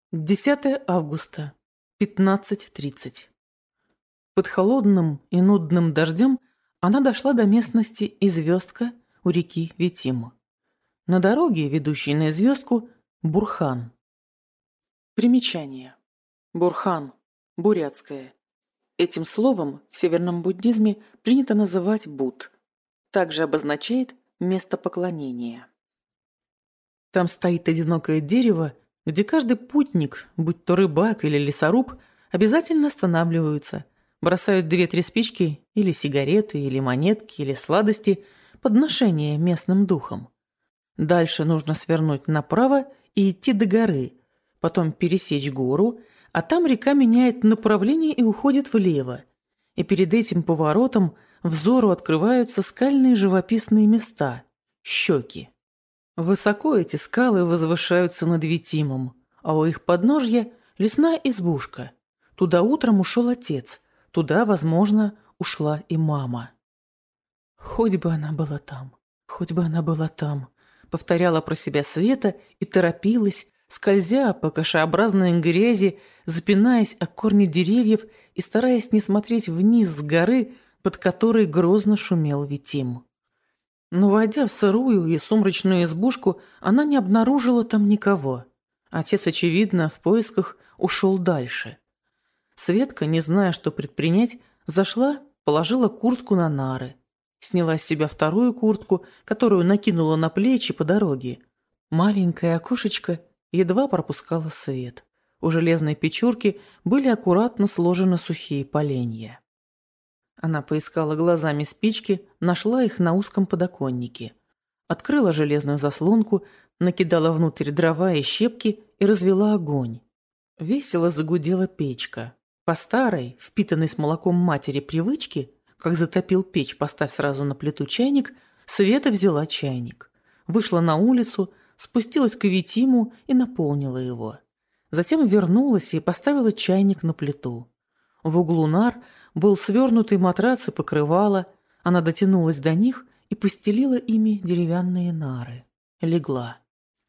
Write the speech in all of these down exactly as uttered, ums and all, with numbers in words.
десятое августа, пятнадцать тридцать. Под холодным и нудным дождем она дошла до местности Известка у реки Витима. На дороге, ведущей на Известку, Бурхан. Примечание. Бурхан. Бурятское. Этим словом в северном буддизме принято называть Будд. Также обозначает место поклонения. Там стоит одинокое дерево, где каждый путник, будь то рыбак или лесоруб, обязательно останавливаются, бросают две-три спички или сигареты, или монетки, или сладости, подношения местным духом. Дальше нужно свернуть направо и идти до горы, потом пересечь гору, а там река меняет направление и уходит влево. И перед этим поворотом взору открываются скальные живописные места – щеки. Высоко эти скалы возвышаются над Витимом, а у их подножья лесная избушка. Туда утром ушел отец, туда, возможно, ушла и мама. «Хоть бы она была там, хоть бы она была там», — повторяла про себя Света и торопилась, скользя по кашеобразной грязи, запинаясь о корни деревьев и стараясь не смотреть вниз с горы, под которой грозно шумел Витим. Но, войдя в сырую и сумрачную избушку, она не обнаружила там никого. Отец, очевидно, в поисках ушел дальше. Светка, не зная, что предпринять, зашла, положила куртку на нары. Сняла с себя вторую куртку, которую накинула на плечи по дороге. Маленькое окошечко едва пропускало свет. У железной печурки были аккуратно сложены сухие поленья. Она поискала глазами спички, нашла их на узком подоконнике. Открыла железную заслонку, накидала внутрь дрова и щепки и развела огонь. Весело загудела печка. По старой, впитанной с молоком матери привычке, как затопил печь, поставь сразу на плиту чайник, Света взяла чайник. Вышла на улицу, спустилась к Витиму и наполнила его. Затем вернулась и поставила чайник на плиту. В углу нар был свернутый матрац и покрывало, она дотянулась до них и постелила ими деревянные нары. Легла.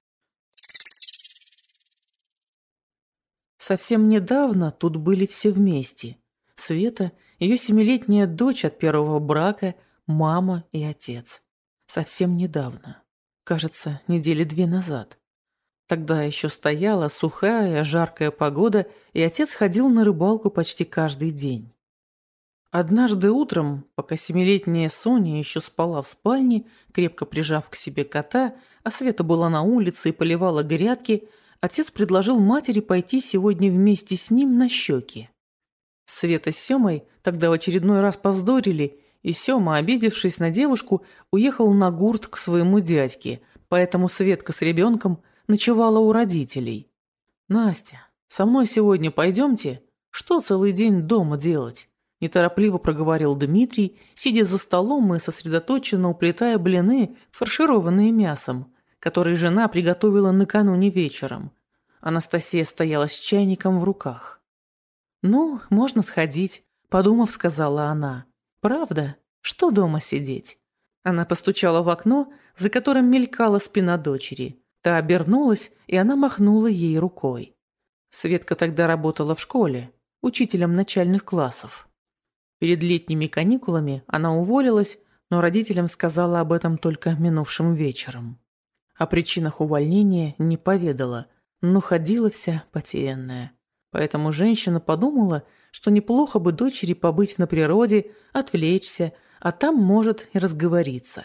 Совсем недавно тут были все вместе. Света, ее семилетняя дочь от первого брака, мама и отец. Совсем недавно. Кажется, недели две назад. Тогда еще стояла сухая, жаркая погода, и отец ходил на рыбалку почти каждый день. Однажды утром, пока семилетняя Соня еще спала в спальне, крепко прижав к себе кота, а Света была на улице и поливала грядки, отец предложил матери пойти сегодня вместе с ним на щеки. Света с Семой тогда в очередной раз повздорили, и Сема, обидевшись на девушку, уехал на гурт к своему дядьке, поэтому Светка с ребенком ночевала у родителей. «Настя, со мной сегодня пойдемте? Что целый день дома делать?» Неторопливо проговорил Дмитрий, сидя за столом и сосредоточенно уплетая блины, фаршированные мясом, которые жена приготовила накануне вечером. Анастасия стояла с чайником в руках. «Ну, можно сходить», — подумав, сказала она. «Правда? Что дома сидеть?» Она постучала в окно, за которым мелькала спина дочери. Та обернулась, и она махнула ей рукой. Светка тогда работала в школе, учителем начальных классов. Перед летними каникулами она уволилась, но родителям сказала об этом только минувшим вечером. О причинах увольнения не поведала, но ходила вся потерянная. Поэтому женщина подумала, что неплохо бы дочери побыть на природе, отвлечься, а там, может, и разговориться.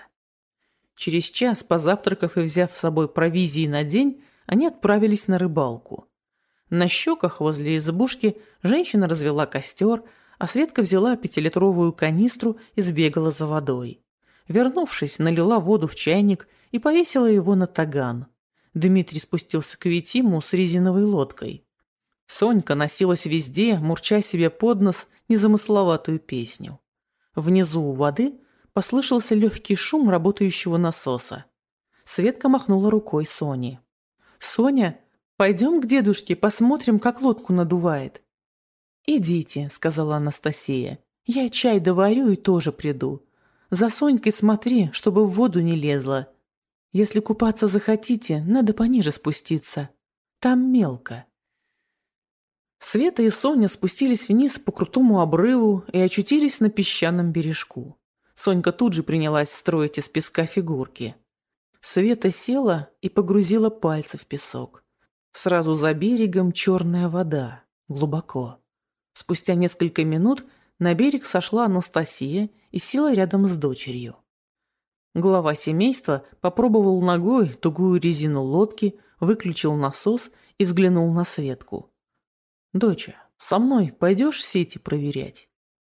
Через час, позавтракав и взяв с собой провизии на день, они отправились на рыбалку. На щеках возле избушки женщина развела костер, а Светка взяла пятилитровую канистру и сбегала за водой. Вернувшись, налила воду в чайник и повесила его на таган. Дмитрий спустился к Витиму с резиновой лодкой. Сонька носилась везде, мурча себе под нос незамысловатую песню. Внизу у воды послышался легкий шум работающего насоса. Светка махнула рукой Соне. «Соня, пойдем к дедушке, посмотрим, как лодку надувает». «Идите», — сказала Анастасия. «Я чай доварю и тоже приду. За Сонькой смотри, чтобы в воду не лезла. Если купаться захотите, надо пониже спуститься. Там мелко». Света и Соня спустились вниз по крутому обрыву и очутились на песчаном бережку. Сонька тут же принялась строить из песка фигурки. Света села и погрузила пальцы в песок. Сразу за берегом черная вода, глубоко. Спустя несколько минут на берег сошла Анастасия и села рядом с дочерью. Глава семейства попробовал ногой тугую резину лодки, выключил насос и взглянул на Светку. «Доча, со мной пойдешь сети проверять?»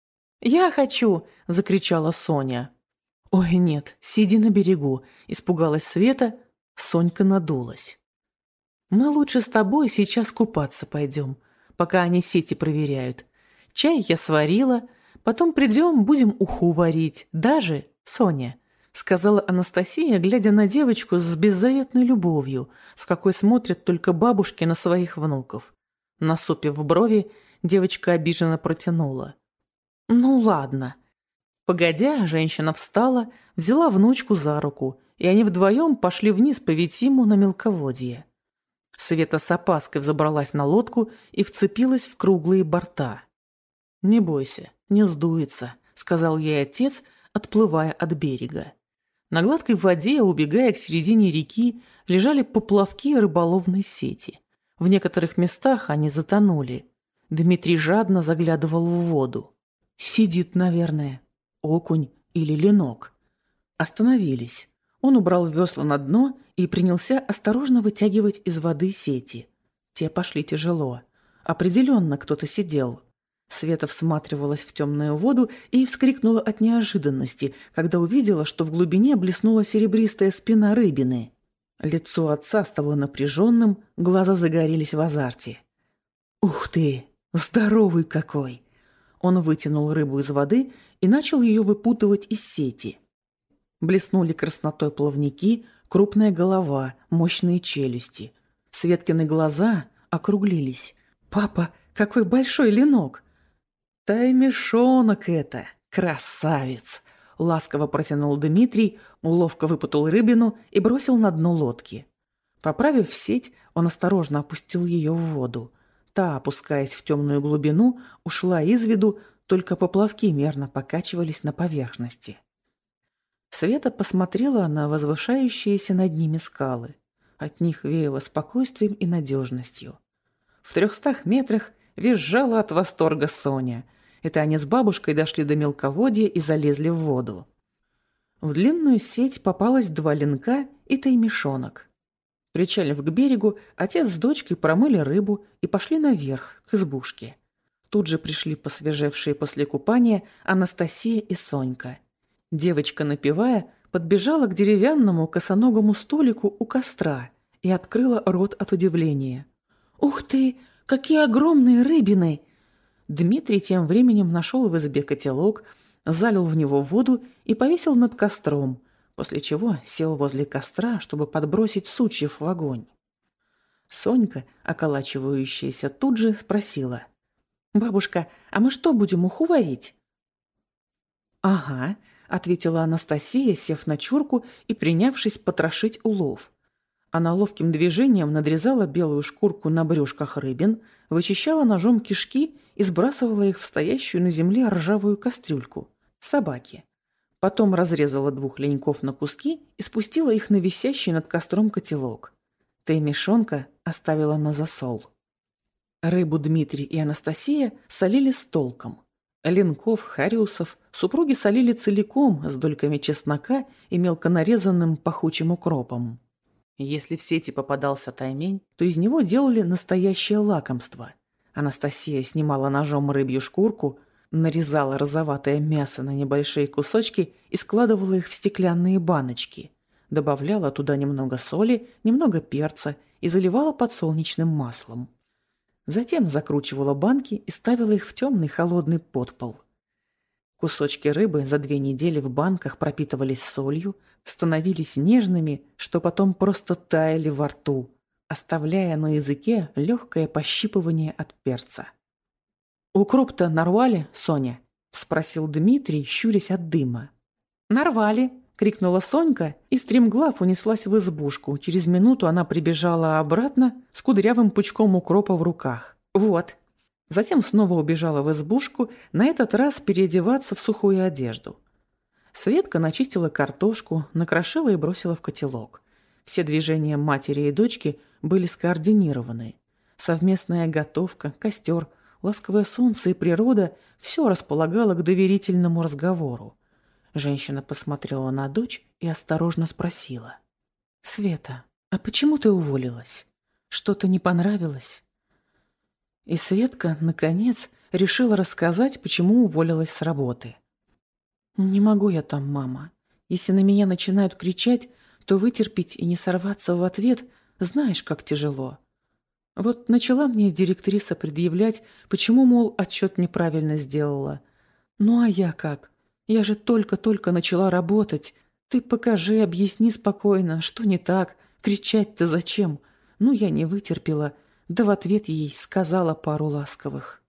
«Я хочу!» – закричала Соня. «Ой, нет, сиди на берегу!» – испугалась Света. Сонька надулась. «Мы лучше с тобой сейчас купаться пойдем, пока они сети проверяют. Чай я сварила, потом придем, будем уху варить. Даже, Соня!» – сказала Анастасия, глядя на девочку с беззаветной любовью, с какой смотрят только бабушки на своих внуков. Насупив брови, девочка обиженно протянула. «Ну ладно». Погодя, женщина встала, взяла внучку за руку, и они вдвоем пошли вниз по Витиму на мелководье. Света с опаской взобралась на лодку и вцепилась в круглые борта. «Не бойся, не сдуется», — сказал ей отец, отплывая от берега. На гладкой воде, убегая к середине реки, лежали поплавки рыболовной сети. В некоторых местах они затонули. Дмитрий жадно заглядывал в воду. «Сидит, наверное, окунь или ленок». Остановились. Он убрал весла на дно и принялся осторожно вытягивать из воды сети. Те пошли тяжело. Определенно кто-то сидел. Света всматривалась в темную воду и вскрикнула от неожиданности, когда увидела, что в глубине блеснула серебристая спина рыбины. Лицо отца стало напряженным, глаза загорелись в азарте. «Ух ты! Здоровый какой!» Он вытянул рыбу из воды и начал ее выпутывать из сети. Блеснули краснотой плавники, крупная голова, мощные челюсти. Светкины глаза округлились. «Папа, какой большой ленок!» «Таймешонок это! Красавец!» Ласково протянул Дмитрий, ловко выпутал рыбину и бросил на дно лодки. Поправив сеть, он осторожно опустил ее в воду. Та, опускаясь в темную глубину, ушла из виду, только поплавки мерно покачивались на поверхности. Света посмотрела на возвышающиеся над ними скалы. От них веяло спокойствием и надежностью. В трехстах метрах визжала от восторга Соня. Это они с бабушкой дошли до мелководья и залезли в воду. В длинную сеть попалось два ленка и таймешонок. Причалив к берегу, отец с дочкой промыли рыбу и пошли наверх, к избушке. Тут же пришли посвежевшие после купания Анастасия и Сонька. Девочка, напевая, подбежала к деревянному косоногому столику у костра и открыла рот от удивления. «Ух ты! Какие огромные рыбины!» Дмитрий тем временем нашел в избе котелок, залил в него воду и повесил над костром, после чего сел возле костра, чтобы подбросить сучьев в огонь. Сонька, околачивающаяся тут же, спросила. «Бабушка, а мы что, будем уху варить?» «Ага», — ответила Анастасия, сев на чурку и принявшись потрошить улов. Она ловким движением надрезала белую шкурку на брюшках рыбин, вычищала ножом кишки и сбрасывала их в стоящую на земле ржавую кастрюльку – собаки. Потом разрезала двух леньков на куски и спустила их на висящий над костром котелок. Таймешонка оставила на засол. Рыбу Дмитрий и Анастасия солили с толком. Ленков, хариусов супруги солили целиком с дольками чеснока и мелко нарезанным пахучим укропом. Если в сети попадался таймень, то из него делали настоящее лакомство. Анастасия снимала ножом рыбью шкурку, нарезала розоватое мясо на небольшие кусочки и складывала их в стеклянные баночки. Добавляла туда немного соли, немного перца и заливала подсолнечным маслом. Затем закручивала банки и ставила их в темный холодный подпол. Кусочки рыбы за две недели в банках пропитывались солью, становились нежными, что потом просто таяли во рту, оставляя на языке легкое пощипывание от перца. «Укроп-то нарвали, Соня?» – спросил Дмитрий, щурясь от дыма. «Нарвали!» – крикнула Сонька и стремглав унеслась в избушку. Через минуту она прибежала обратно с кудрявым пучком укропа в руках. «Вот, Затем снова убежала в избушку, на этот раз переодеваться в сухую одежду. Светка начистила картошку, накрошила и бросила в котелок. Все движения матери и дочки были скоординированы. Совместная готовка, костер, ласковое солнце и природа – все располагало к доверительному разговору. Женщина посмотрела на дочь и осторожно спросила. «Света, а почему ты уволилась? Что-то не понравилось?» И Светка, наконец, решила рассказать, почему уволилась с работы. «Не могу я там, мама. Если на меня начинают кричать, то вытерпеть и не сорваться в ответ, знаешь, как тяжело. Вот начала мне директриса предъявлять, почему, мол, отчет неправильно сделала. Ну а я как? Я же только-только начала работать. Ты покажи, объясни спокойно, что не так, кричать-то зачем? Ну я не вытерпела, да в ответ ей сказала пару ласковых».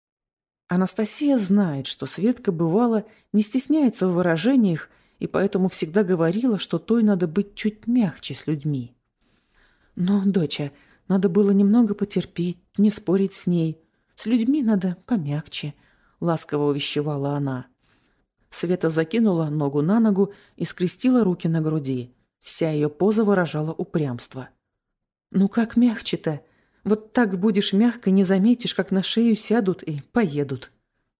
Анастасия знает, что Светка, бывало, не стесняется в выражениях и поэтому всегда говорила, что той надо быть чуть мягче с людьми. «Но, доча, надо было немного потерпеть, не спорить с ней. С людьми надо помягче», — ласково увещевала она. Света закинула ногу на ногу и скрестила руки на груди. Вся ее поза выражала упрямство. «Ну как мягче-то? Вот так будешь мягко, не заметишь, как на шею сядут и поедут».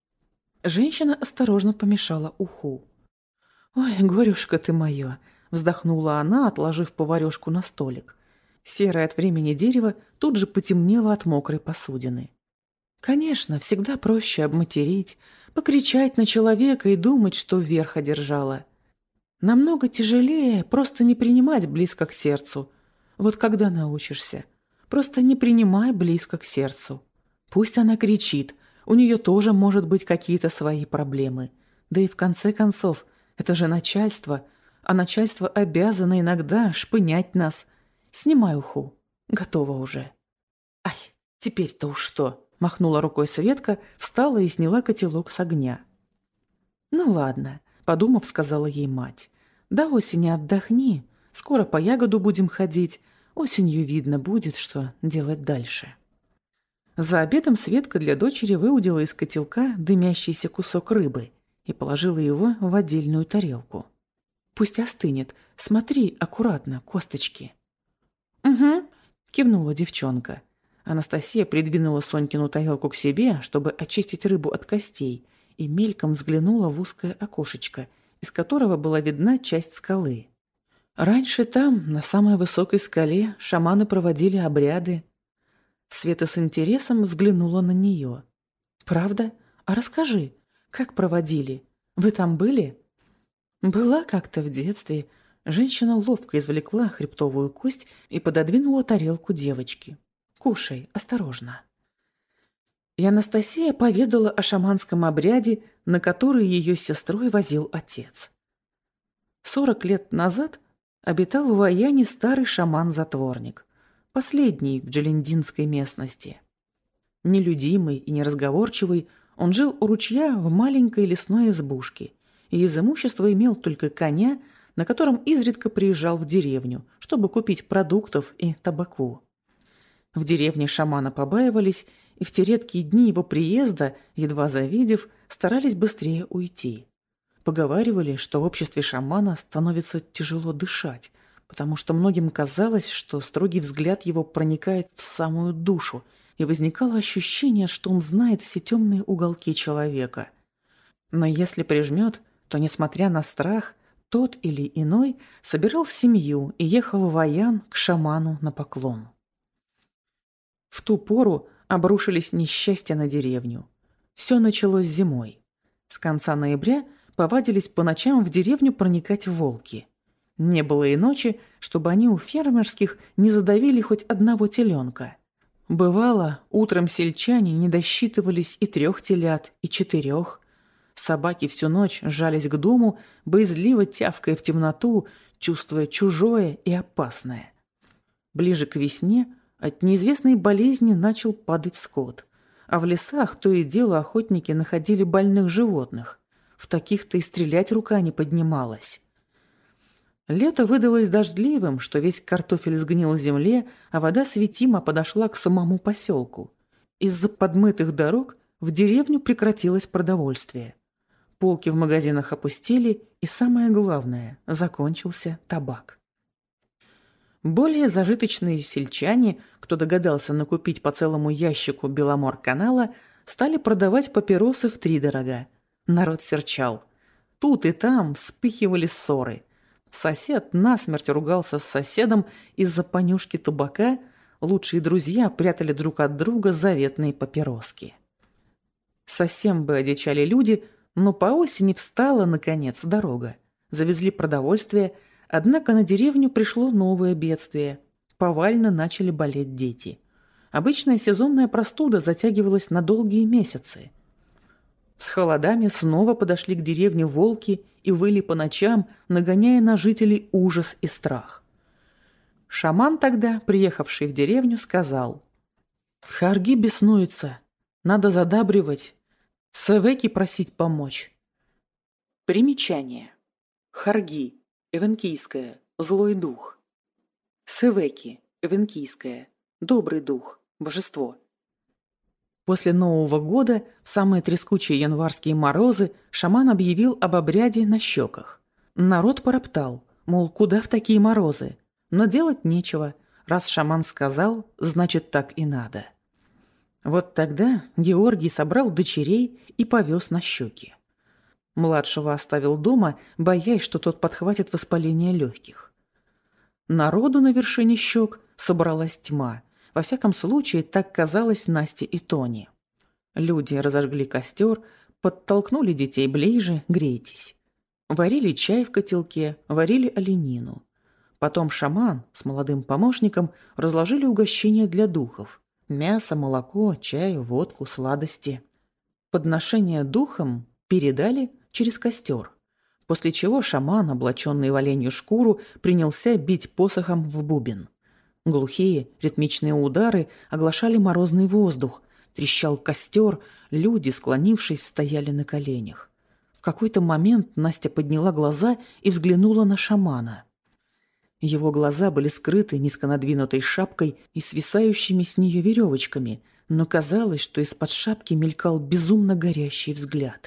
Женщина осторожно помешала уху. «Ой, горюшка ты моя!» — вздохнула она, отложив поварешку на столик. Серое от времени дерево тут же потемнело от мокрой посудины. Конечно, всегда проще обматерить, покричать на человека и думать, что верх одержала. Намного тяжелее просто не принимать близко к сердцу. Вот когда научишься, просто не принимай близко к сердцу. Пусть она кричит, у нее тоже может быть какие-то свои проблемы. Да и в конце концов, это же начальство, а начальство обязано иногда шпынять нас. Снимай уху. Готово уже. Ай, теперь-то уж что? Махнула рукой Светка, встала и сняла котелок с огня. Ну ладно, подумав, сказала ей мать. До осени отдохни, скоро по ягоду будем ходить, осенью видно будет, что делать дальше. За обедом Светка для дочери выудила из котелка дымящийся кусок рыбы и положила его в отдельную тарелку. «Пусть остынет. Смотри аккуратно, косточки». «Угу», — кивнула девчонка. Анастасия придвинула Сонькину тарелку к себе, чтобы очистить рыбу от костей, и мельком взглянула в узкое окошечко, из которого была видна часть скалы. Раньше там, на самой высокой скале, шаманы проводили обряды. Света с интересом взглянула на нее. «Правда? А расскажи, как проводили? Вы там были?» «Была как-то в детстве». Женщина ловко извлекла хребтовую кость и пододвинула тарелку девочке. «Кушай, осторожно». И Анастасия поведала о шаманском обряде, на который ее с сестрой возил отец. Сорок лет назад обитал в Аяне старый шаман-затворник, последний в Джалендинской местности. Нелюдимый и неразговорчивый, он жил у ручья в маленькой лесной избушке и из имущества имел только коня, на котором изредка приезжал в деревню, чтобы купить продуктов и табаку. В деревне шамана побаивались, и в те редкие дни его приезда, едва завидев, старались быстрее уйти. Поговаривали, что в обществе шамана становится тяжело дышать, потому что многим казалось, что строгий взгляд его проникает в самую душу, и возникало ощущение, что он знает все темные уголки человека. Но если прижмет, то, несмотря на страх, тот или иной собирал семью и ехал в Аян к шаману на поклон. В ту пору обрушились несчастья на деревню. Все началось зимой. С конца ноября повадились по ночам в деревню проникать волки. Не было и ночи, чтобы они у фермерских не задавили хоть одного теленка. Бывало, утром сельчане не досчитывались и трех телят, и четырех. Собаки всю ночь жались к дому, боязливо тявкая в темноту, чувствуя чужое и опасное. Ближе к весне от неизвестной болезни начал падать скот, а в лесах то и дело охотники находили больных животных. В таких-то и стрелять рука не поднималась. Лето выдалось дождливым, что весь картофель сгнил в земле, а вода с Витима подошла к самому поселку. Из-за подмытых дорог в деревню прекратилось продовольствие. Полки в магазинах опустели, и самое главное, закончился табак. Более зажиточные сельчане, кто догадался накупить по целому ящику Беломор-канала, стали продавать папиросы втридорога. Народ серчал. Тут и там вспыхивали ссоры. Сосед насмерть ругался с соседом из-за понюшки табака, лучшие друзья прятали друг от друга заветные папироски. Совсем бы одичали люди, но по осени встала, наконец, дорога. Завезли продовольствие, однако на деревню пришло новое бедствие. Повально начали болеть дети. Обычная сезонная простуда затягивалась на долгие месяцы. С холодами снова подошли к деревне волки и выли по ночам, нагоняя на жителей ужас и страх. Шаман тогда, приехавший в деревню, сказал: «Харги беснуются, надо задабривать, Севеки просить помочь». Примечание. Харги, эвенкийское, злой дух. Севеки, эвенкийское, добрый дух, божество. После Нового года, в самые трескучие январские морозы, шаман объявил об обряде на щеках. Народ пороптал, мол, куда в такие морозы? Но делать нечего. Раз шаман сказал, значит, так и надо. Вот тогда Георгий собрал дочерей и повез на щеки. Младшего оставил дома, боясь, что тот подхватит воспаление легких. Народу на вершине щек собралась тьма. Во всяком случае, так казалось Насте и Тоне. Люди разожгли костер, подтолкнули детей ближе, грейтесь. Варили чай в котелке, варили оленину. Потом шаман с молодым помощником разложили угощения для духов. Мясо, молоко, чай, водку, сладости. Подношение духам передали через костер, после чего шаман, облаченный в оленью шкуру, принялся бить посохом в бубен. Глухие ритмичные удары оглашали морозный воздух, трещал костер, люди, склонившись, стояли на коленях. В какой-то момент Настя подняла глаза и взглянула на шамана. Его глаза были скрыты низко надвинутой шапкой и свисающими с нее веревочками, но казалось, что из-под шапки мелькал безумно горящий взгляд.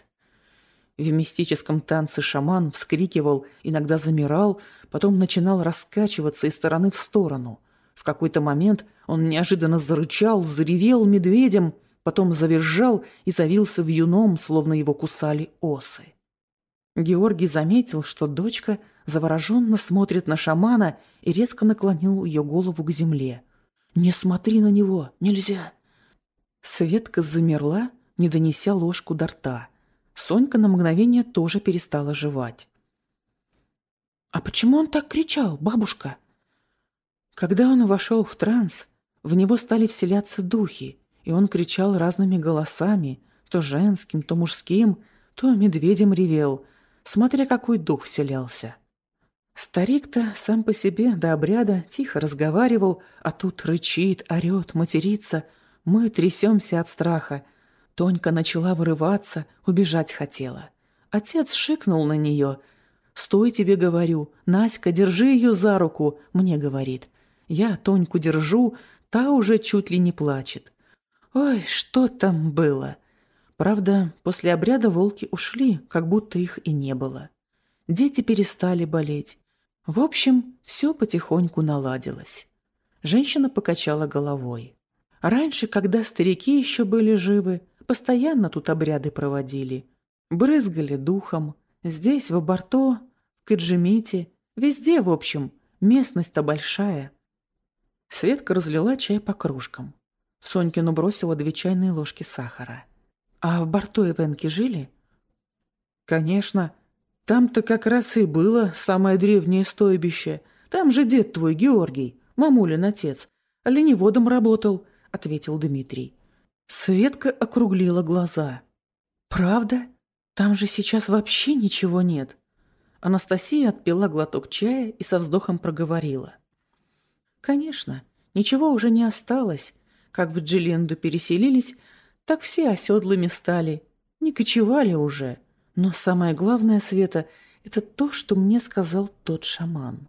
В мистическом танце шаман вскрикивал, иногда замирал, потом начинал раскачиваться из стороны в сторону. В какой-то момент он неожиданно зарычал, заревел медведем, потом завизжал и завился вьюном, словно его кусали осы. Георгий заметил, что дочка завороженно смотрит на шамана и резко наклонил ее голову к земле. «Не смотри на него! Нельзя!» Светка замерла, не донеся ложку до рта. Сонька на мгновение тоже перестала жевать. «А почему он так кричал, бабушка?» Когда он вошел в транс, в него стали вселяться духи, и он кричал разными голосами, то женским, то мужским, то медведем ревел, смотря какой дух вселялся. Старик-то сам по себе до обряда тихо разговаривал, а тут рычит, орет, матерится. Мы трясемся от страха. Тонька начала вырываться, убежать хотела. Отец шикнул на нее. «Стой, тебе говорю, Наська, держи ее за руку», мне говорит. Я Тоньку держу, та уже чуть ли не плачет. Ой, что там было? Правда, после обряда волки ушли, как будто их и не было. Дети перестали болеть. В общем, все потихоньку наладилось. Женщина покачала головой. Раньше, когда старики еще были живы, постоянно тут обряды проводили. Брызгали духом. Здесь, в Абарто, в Каджимите, везде, в общем, местность-то большая. Светка разлила чай по кружкам. В Сонькину бросила две чайные ложки сахара. «А в Барто и Венке жили?» «Конечно. Там-то как раз и было самое древнее стойбище. Там же дед твой, Георгий, мамулин отец, оленеводом работал», — ответил Дмитрий. Светка округлила глаза. «Правда? Там же сейчас вообще ничего нет». Анастасия отпила глоток чая и со вздохом проговорила. «Конечно, ничего уже не осталось. Как в Джиленду переселились, так все оседлыми стали. Не кочевали уже. Но самое главное, Света, это то, что мне сказал тот шаман».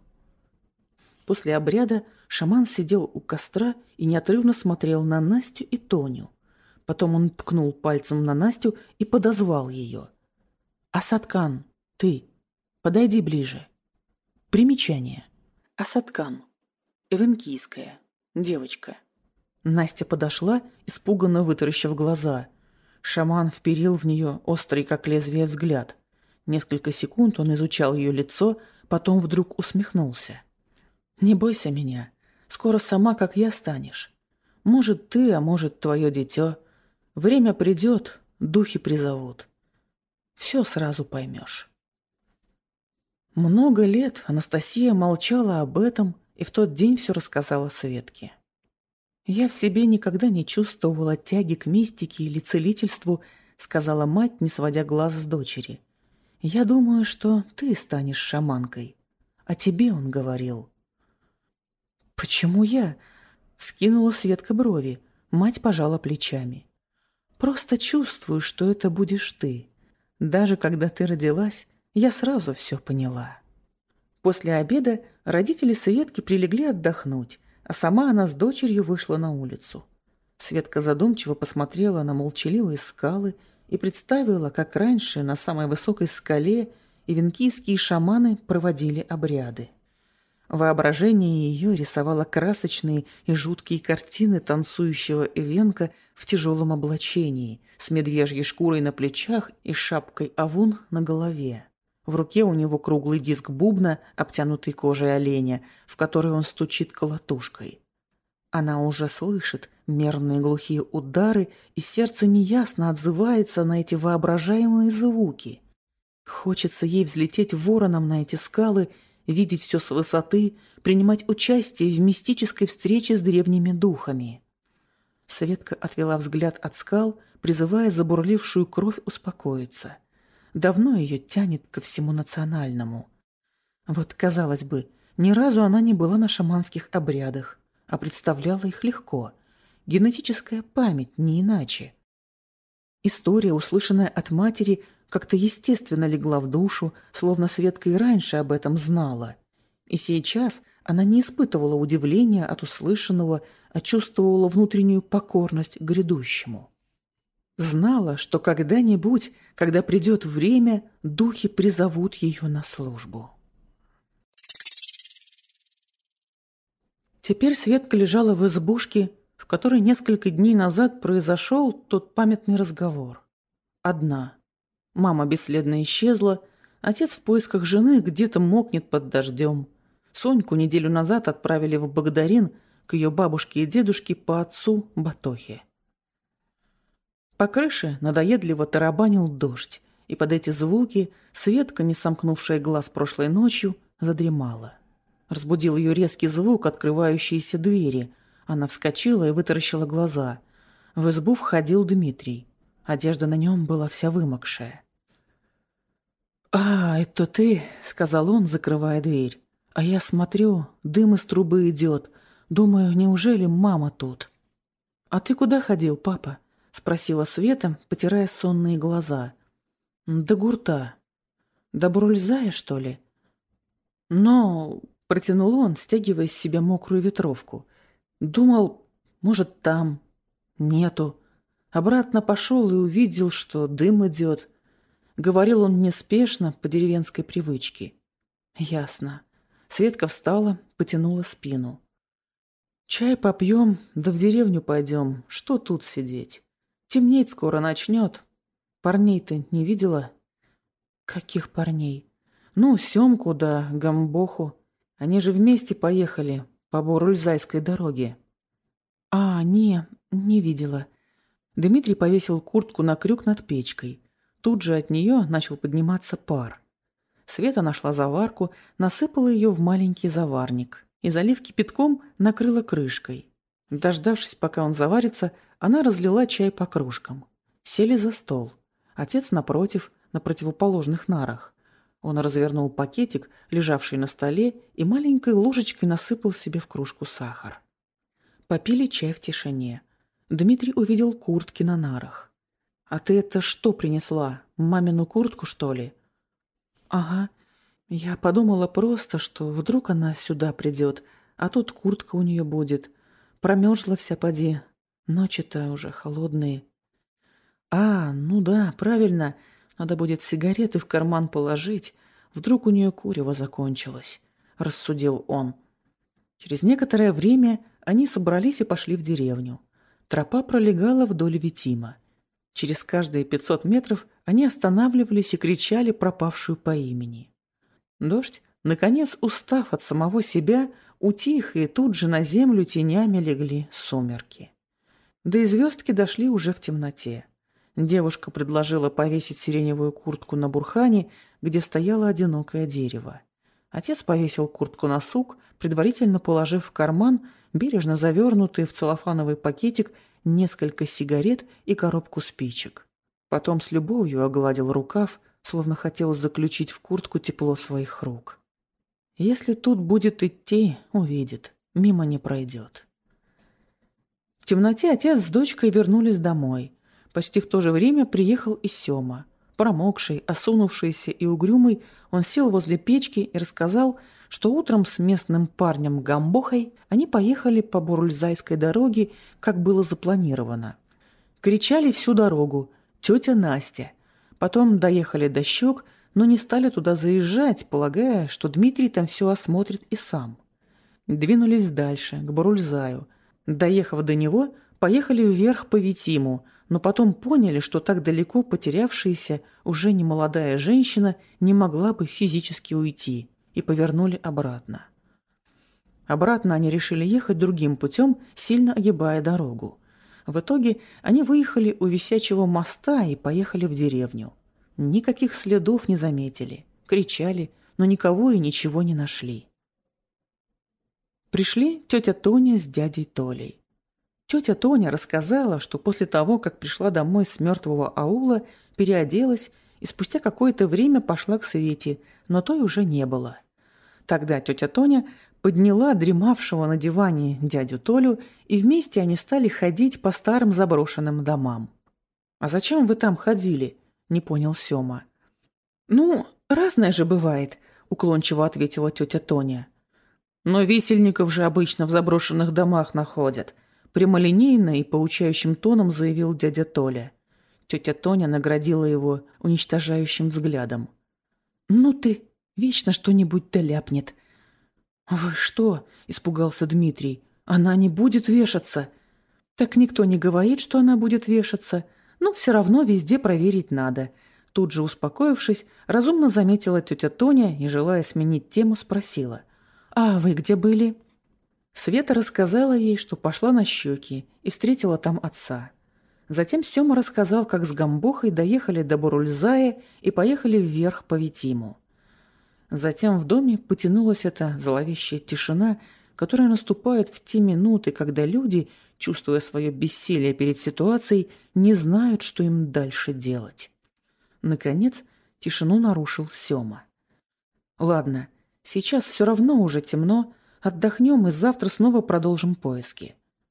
После обряда шаман сидел у костра и неотрывно смотрел на Настю и Тоню. Потом он ткнул пальцем на Настю и подозвал ее. «Асаткан, ты, подойди ближе». Примечание. Асаткан. Эвенкийская. Девочка. Настя подошла, испуганно вытаращив глаза. Шаман вперил в нее острый, как лезвие, взгляд. Несколько секунд он изучал ее лицо, потом вдруг усмехнулся. «Не бойся меня. Скоро сама, как я, станешь. Может, ты, а может, твое дитё. Время придет, духи призовут. Все сразу поймешь». Много лет Анастасия молчала об этом и в тот день все рассказала Светке. «Я в себе никогда не чувствовала тяги к мистике или целительству», сказала мать, не сводя глаз с дочери. «Я думаю, что ты станешь шаманкой. О тебе он говорил». «Почему я?» — вскинула Светка брови. Мать пожала плечами. «Просто чувствую, что это будешь ты. Даже когда ты родилась, я сразу все поняла». После обеда родители Светки прилегли отдохнуть, а сама она с дочерью вышла на улицу. Светка задумчиво посмотрела на молчаливые скалы и представила, как раньше на самой высокой скале эвенкийские шаманы проводили обряды. Воображение ее рисовало красочные и жуткие картины танцующего эвенка в тяжелом облачении, с медвежьей шкурой на плечах и шапкой авун на голове. В руке у него круглый диск бубна, обтянутый кожей оленя, в который он стучит колотушкой. Она уже слышит мерные глухие удары, и сердце неясно отзывается на эти воображаемые звуки. Хочется ей взлететь вороном на эти скалы, видеть все с высоты, принимать участие в мистической встрече с древними духами. Светка отвела взгляд от скал, призывая забурлившую кровь успокоиться. Давно ее тянет ко всему национальному. Вот, казалось бы, ни разу она не была на шаманских обрядах, а представляла их легко. Генетическая память, не иначе. История, услышанная от матери, как-то естественно легла в душу, словно Светка и раньше об этом знала. И сейчас она не испытывала удивления от услышанного, а чувствовала внутреннюю покорность к грядущему. Знала, что когда-нибудь, когда придет время, духи призовут ее на службу. Теперь Светка лежала в избушке, в которой несколько дней назад произошел тот памятный разговор. Одна. Мама бесследно исчезла, отец в поисках жены где-то мокнет под дождем. Соньку неделю назад отправили в Богдарин к ее бабушке и дедушке по отцу Батохе. По крыше надоедливо тарабанил дождь, и под эти звуки Светка, не сомкнувшая глаз прошлой ночью, задремала. Разбудил ее резкий звук открывающейся двери. Она вскочила и вытаращила глаза. В избу входил Дмитрий. Одежда на нем была вся вымокшая. «А, это ты?» — сказал он, закрывая дверь. «А я смотрю, дым из трубы идет. Думаю, неужели мама тут?» «А ты куда ходил, папа?» — спросила Света, потирая сонные глаза. «До гурта. До Брульзая, что ли?» «Но...» — протянул он, стягивая с себя мокрую ветровку. «Думал, может, там. Нету. Обратно пошел и увидел, что дым идет». Говорил он неспешно, по деревенской привычке. «Ясно». Светка встала, потянула спину. «Чай попьем, да в деревню пойдем. Что тут сидеть? Темнеть скоро начнет. Парней-то не видела?» «Каких парней?» «Ну, Семку да Гамбоху. Они же вместе поехали по Борульзайской дороге». «А, не, не видела». Дмитрий повесил куртку на крюк над печкой. Тут же от нее начал подниматься пар. Света нашла заварку, насыпала ее в маленький заварник и, залив кипятком, накрыла крышкой. Дождавшись, пока он заварится, она разлила чай по кружкам. Сели за стол. Отец напротив, на противоположных нарах. Он развернул пакетик, лежавший на столе, и маленькой ложечкой насыпал себе в кружку сахар. Попили чай в тишине. Дмитрий увидел куртки на нарах. «А ты это что принесла? Мамину куртку, что ли?» «Ага. Я подумала просто, что вдруг она сюда придет, а тут куртка у нее будет. Промерзла вся поди. Ночи-то уже холодные». А, ну да, правильно. Надо будет сигареты в карман положить. Вдруг у нее курево закончилось, рассудил он. Через некоторое время они собрались и пошли в деревню. Тропа пролегала вдоль Витима. Через каждые пятьсот метров они останавливались и кричали пропавшую по имени. Дождь, наконец, устав от самого себя, утих, и тут же на землю тенями легли сумерки. Да и звездки дошли уже в темноте. Девушка предложила повесить сиреневую куртку на бурхане, где стояло одинокое дерево. Отец повесил куртку на сук, предварительно положив в карман бережно завернутые в целлофановый пакетик несколько сигарет и коробку спичек. Потом с любовью огладил рукав, словно хотел заключить в куртку тепло своих рук. Если тут будет идти, увидит, мимо не пройдет. В темноте отец с дочкой вернулись домой. Почти в то же время приехал и Сёма. Промокший, осунувшийся и угрюмый, он сел возле печки и рассказал, что утром с местным парнем Гамбохой они поехали по Бурульзайской дороге, как было запланировано. Кричали всю дорогу «Тетя Настя!». Потом доехали до Щек, но не стали туда заезжать, полагая, что Дмитрий там все осмотрит и сам. Двинулись дальше, к Бурульзаю. Доехав до него, поехали вверх по Витиму, но потом поняли, что так далеко потерявшаяся уже немолодая женщина не могла бы физически уйти, и повернули обратно. Обратно они решили ехать другим путем, сильно огибая дорогу. В итоге они выехали у висячего моста и поехали в деревню. Никаких следов не заметили, кричали, но никого и ничего не нашли. Пришли тетя Тоня с дядей Толей. Тетя Тоня рассказала, что после того, как пришла домой с мертвого аула, переоделась и спустя какое-то время пошла к Свете, но той уже не было. Тогда тетя Тоня подняла дремавшего на диване дядю Толю, и вместе они стали ходить по старым заброшенным домам. «А зачем вы там ходили?» – не понял Сёма. «Ну, разное же бывает», – уклончиво ответила тетя Тоня. «Но висельников же обычно в заброшенных домах находят», – прямолинейно и поучающим тоном заявил дядя Толя. Тетя Тоня наградила его уничтожающим взглядом. «Ну ты, вечно что-нибудь да ляпнет». «Вы что?» – испугался Дмитрий. «Она не будет вешаться». «Так никто не говорит, что она будет вешаться. Но все равно везде проверить надо». Тут же успокоившись, разумно заметила тетя Тоня и, желая сменить тему, спросила. «А вы где были?» Света рассказала ей, что пошла на Щеки и встретила там отца. Затем Сёма рассказал, как с Гамбохой доехали до Бурульзая и поехали вверх по Витиму. Затем в доме потянулась эта зловещая тишина, которая наступает в те минуты, когда люди, чувствуя свое бессилие перед ситуацией, не знают, что им дальше делать. Наконец, тишину нарушил Сёма. «Ладно, сейчас все равно уже темно, отдохнем и завтра снова продолжим поиски».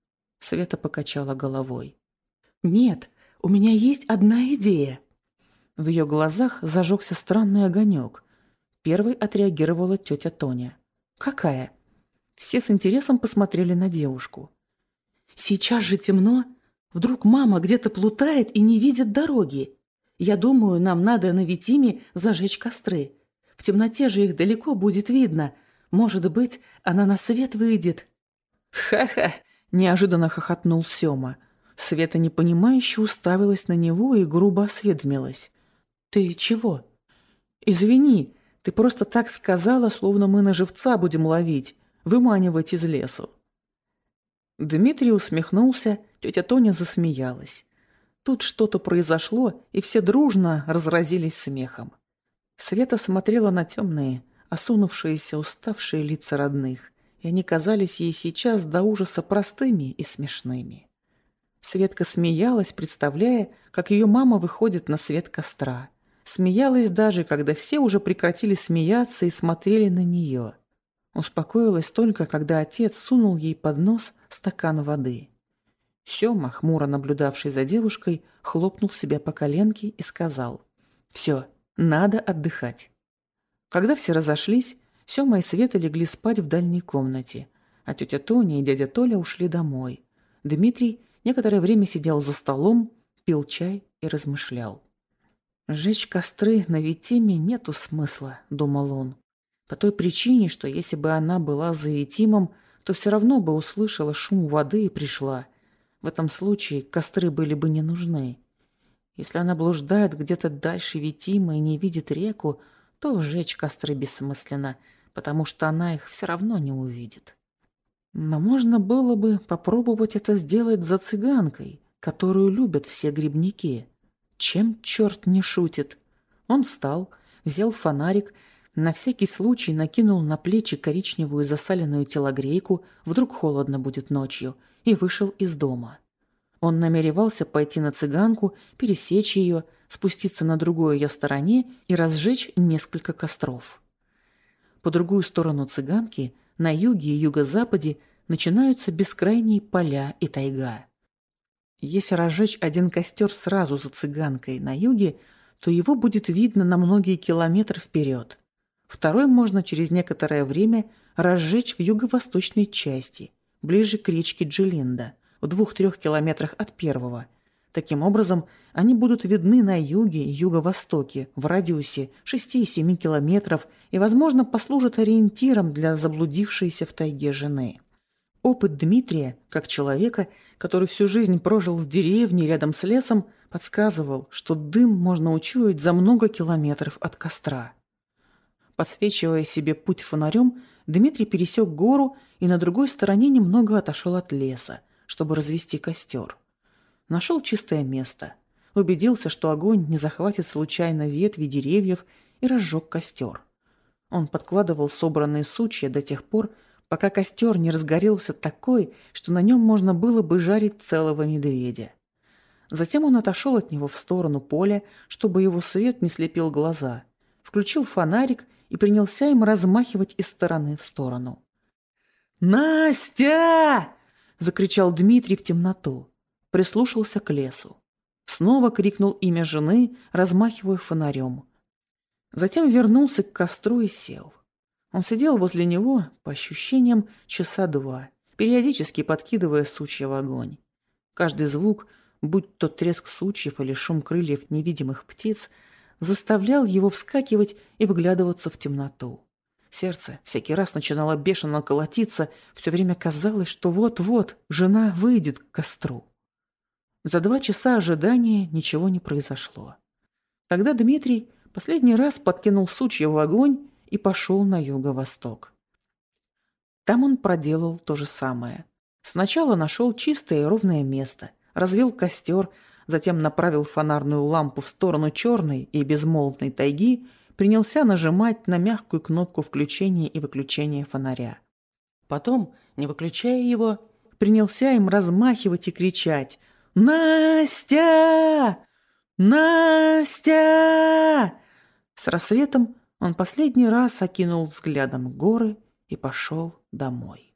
Света покачала головой. «Нет, у меня есть одна идея». В ее глазах зажегся странный огонек. Первой отреагировала тетя Тоня. «Какая?» Все с интересом посмотрели на девушку. «Сейчас же темно. Вдруг мама где-то плутает и не видит дороги. Я думаю, нам надо на Витиме зажечь костры. В темноте же их далеко будет видно. Может быть, она на свет выйдет». «Ха-ха!» – неожиданно хохотнул Сёма. Света непонимающе уставилась на него и грубо осведомилась. «Ты чего?» «Извини, ты просто так сказала, словно мы на живца будем ловить, выманивать из лесу». Дмитрий усмехнулся, тетя Тоня засмеялась. Тут что-то произошло, и все дружно разразились смехом. Света смотрела на темные, осунувшиеся, уставшие лица родных, и они казались ей сейчас до ужаса простыми и смешными. Светка смеялась, представляя, как ее мама выходит на свет костра. Смеялась даже, когда все уже прекратили смеяться и смотрели на нее. Успокоилась только, когда отец сунул ей под нос стакан воды. Сёма, хмуро наблюдавший за девушкой, хлопнул себя по коленке и сказал: «Все, надо отдыхать». Когда все разошлись, Сёма и Света легли спать в дальней комнате, а тетя Тоня и дядя Толя ушли домой. Дмитрий некоторое время сидел за столом, пил чай и размышлял. «Жечь костры на Витиме нету смысла», — думал он. «По той причине, что если бы она была за Витимом, то все равно бы услышала шум воды и пришла. В этом случае костры были бы не нужны. Если она блуждает где-то дальше Витима и не видит реку, то сжечь костры бессмысленно, потому что она их все равно не увидит. Но можно было бы попробовать это сделать за цыганкой, которую любят все грибники. Чем черт не шутит?» Он встал, взял фонарик, на всякий случай накинул на плечи коричневую засаленную телогрейку, вдруг холодно будет ночью, и вышел из дома. Он намеревался пойти на цыганку, пересечь ее, спуститься на другой ее стороне и разжечь несколько костров. По другую сторону цыганки, на юге и юго-западе, начинаются бескрайние поля и тайга. Если разжечь один костер сразу за цыганкой на юге, то его будет видно на многие километры вперед. Второй можно через некоторое время разжечь в юго-восточной части, ближе к речке Джилинда, в двух-трех километрах от первого. Таким образом, они будут видны на юге и юго-востоке в радиусе шести-семи километров и, возможно, послужат ориентиром для заблудившейся в тайге жены. Опыт Дмитрия, как человека, который всю жизнь прожил в деревне рядом с лесом, подсказывал, что дым можно учуять за много километров от костра. Подсвечивая себе путь фонарем, Дмитрий пересек гору и на другой стороне немного отошел от леса, чтобы развести костер. Нашел чистое место, убедился, что огонь не захватит случайно ветви деревьев, и разжег костер. Он подкладывал собранные сучья до тех пор, пока костер не разгорелся такой, что на нем можно было бы жарить целого медведя. Затем он отошел от него в сторону поля, чтобы его свет не слепил глаза, включил фонарик и принялся им размахивать из стороны в сторону. «Настя!» — закричал Дмитрий в темноту. Прислушался к лесу. Снова крикнул имя жены, размахивая фонарем. Затем вернулся к костру и сел. Он сидел возле него, по ощущениям, часа два, периодически подкидывая сучья в огонь. Каждый звук, будь то треск сучьев или шум крыльев невидимых птиц, заставлял его вскакивать и выглядываться в темноту. Сердце всякий раз начинало бешено колотиться, все время казалось, что вот-вот жена выйдет к костру. За два часа ожидания ничего не произошло. Тогда Дмитрий последний раз подкинул сучья в огонь и пошел на юго-восток. Там он проделал то же самое. Сначала нашел чистое и ровное место, развел костер, затем направил фонарную лампу в сторону черной и безмолвной тайги, принялся нажимать на мягкую кнопку включения и выключения фонаря. Потом, не выключая его, принялся им размахивать и кричать: «Настя! Настя!» С рассветом он последний раз окинул взглядом горы и пошел домой.